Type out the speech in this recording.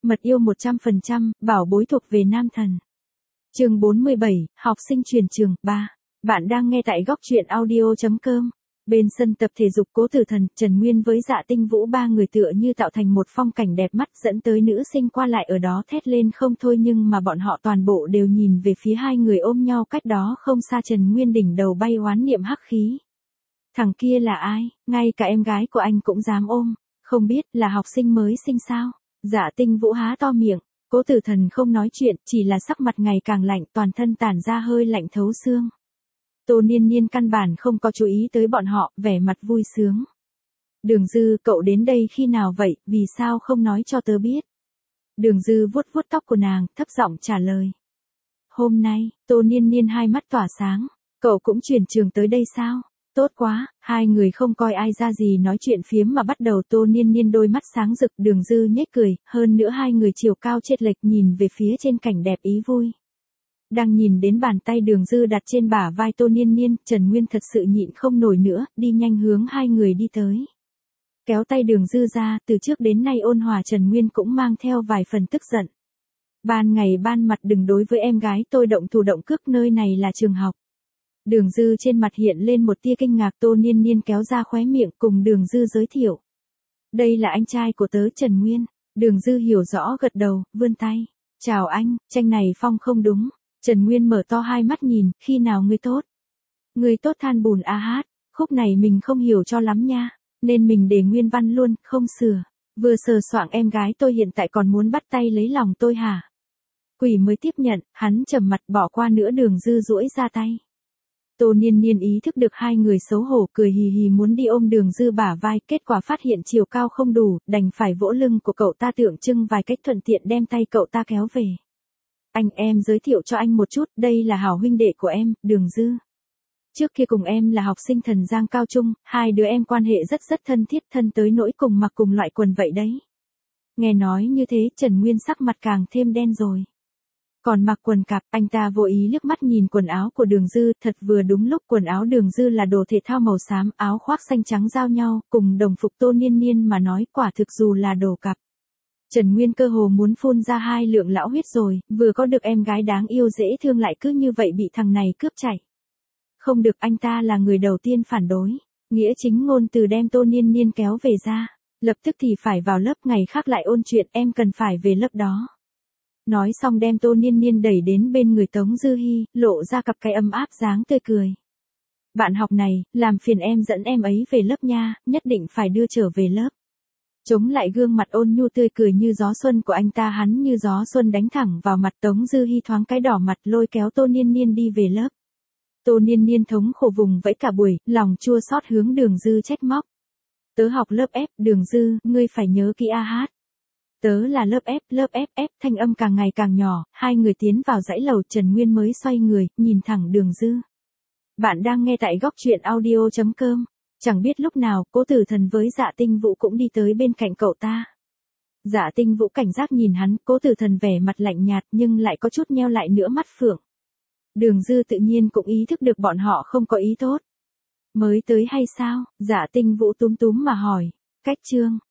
Mật yêu 100%, bảo bối thuộc về nam thần. Chương 47, học sinh truyền trường 3. Bạn đang nghe tại góc truyện audio.com. Bên sân tập thể dục Cố Tử Thần, Trần Nguyên với Dạ Tinh Vũ ba người tựa như tạo thành một phong cảnh đẹp mắt dẫn tới nữ sinh qua lại ở đó thét lên không thôi, nhưng mà bọn họ toàn bộ đều nhìn về phía hai người ôm nhau cách đó không xa. Trần Nguyên đỉnh đầu bay oán niệm hắc khí. Thằng kia là ai, ngay cả em gái của anh cũng dám ôm, không biết là học sinh mới sinh sao? Dạ Tinh Vũ há to miệng. Cố Tử Thần không nói chuyện, chỉ là sắc mặt ngày càng lạnh, toàn thân tản ra hơi lạnh thấu xương. Tô Niên Niên căn bản không có chú ý tới bọn họ, vẻ mặt vui sướng. Đường Dư, cậu đến đây khi nào vậy, vì sao không nói cho tớ biết? Đường Dư vuốt vuốt tóc của nàng, thấp giọng trả lời. Hôm nay, Tô Niên Niên hai mắt tỏa sáng, cậu cũng chuyển trường tới đây sao? Tốt quá, hai người không coi ai ra gì nói chuyện phiếm mà bắt đầu. Tô Niên Niên đôi mắt sáng rực, Đường Dư nhếch cười, hơn nữa hai người chiều cao chênh lệch nhìn về phía trên cảnh đẹp ý vui. Đang nhìn đến bàn tay Đường Dư đặt trên bả vai Tô Niên Niên, Trần Nguyên thật sự nhịn không nổi nữa, đi nhanh hướng hai người đi tới. Kéo tay Đường Dư ra, từ trước đến nay ôn hòa Trần Nguyên cũng mang theo vài phần tức giận. Ban ngày ban mặt đừng đối với em gái tôi động thủ động cước, nơi này là trường học. Đường Dư trên mặt hiện lên một tia kinh ngạc. Tô Niên Niên kéo ra khóe miệng cùng Đường Dư giới thiệu. Đây là anh trai của tớ Trần Nguyên. Đường Dư hiểu rõ gật đầu, vươn tay. Chào anh, tranh này phong không đúng. Trần Nguyên mở to hai mắt nhìn, khi nào ngươi tốt? Ngươi tốt than bùn a hát, khúc này mình không hiểu cho lắm nha, nên mình để nguyên văn luôn, không sửa. Vừa sờ soạng em gái tôi hiện tại còn muốn bắt tay lấy lòng tôi hả? Quỷ mới tiếp nhận, hắn trầm mặt bỏ qua nữa. Đường Dư duỗi ra tay. Tô Niên Niên ý thức được hai người xấu hổ, cười hì hì muốn đi ôm Đường Dư bả vai, kết quả phát hiện chiều cao không đủ, đành phải vỗ lưng của cậu ta tượng trưng vài cách, thuận tiện đem tay cậu ta kéo về. Anh, em giới thiệu cho anh một chút, đây là hảo huynh đệ của em, Đường Dư. Trước kia cùng em là học sinh Thần Giang cao trung, hai đứa em quan hệ rất thân thiết, thân tới nỗi cùng mặc cùng loại quần vậy đấy. Nghe nói như thế, Trần Nguyên sắc mặt càng thêm đen rồi. Còn mặc quần cạp, anh ta vô ý liếc mắt nhìn quần áo của Đường Dư, thật vừa đúng lúc. Quần áo Đường Dư là đồ thể thao màu xám, áo khoác xanh trắng giao nhau, cùng đồng phục Tô Niên Niên mà nói quả thực dù là đồ cặp. Trần Nguyên cơ hồ muốn phun ra hai lượng lão huyết rồi, vừa có được em gái đáng yêu dễ thương lại cứ như vậy bị thằng này cướp chạy. Không được, anh ta là người đầu tiên phản đối, nghĩa chính ngôn từ đem Tô Niên Niên kéo về ra. Lập tức thì phải vào lớp, ngày khác lại ôn chuyện, em cần phải về lớp đó. Nói xong đem Tô Niên Niên đẩy đến bên người Tống Dư Hi, lộ ra cặp cái ấm áp dáng tươi cười. Bạn học này, làm phiền em dẫn em ấy về lớp nha, nhất định phải đưa trở về lớp. Chống lại gương mặt ôn nhu tươi cười như gió xuân của anh ta, hắn như gió xuân đánh thẳng vào mặt. Tống Dư Hi thoáng cái đỏ mặt, lôi kéo Tô Niên Niên đi về lớp. Tô Niên Niên thống khổ vùng vẫy cả buổi, lòng chua xót hướng Đường Dư trách móc. Tớ học lớp F, Đường Dư, ngươi phải nhớ kỹ a hát. Tớ là lớp F, thanh âm càng ngày càng nhỏ. Hai người tiến vào dãy lầu, Trần Nguyên mới xoay người, nhìn thẳng Đường Dư. Bạn đang nghe tại góc truyện audio.com. Chẳng biết lúc nào, Cố Tử Thần với Dạ Tinh Vũ cũng đi tới bên cạnh cậu ta. Dạ Tinh Vũ cảnh giác nhìn hắn, Cố Tử Thần vẻ mặt lạnh nhạt nhưng lại có chút nheo lại nữa mắt phượng. Đường Dư tự nhiên cũng ý thức được bọn họ không có ý tốt. Mới tới hay sao? Dạ Tinh Vũ túm túm mà hỏi. Cách chương,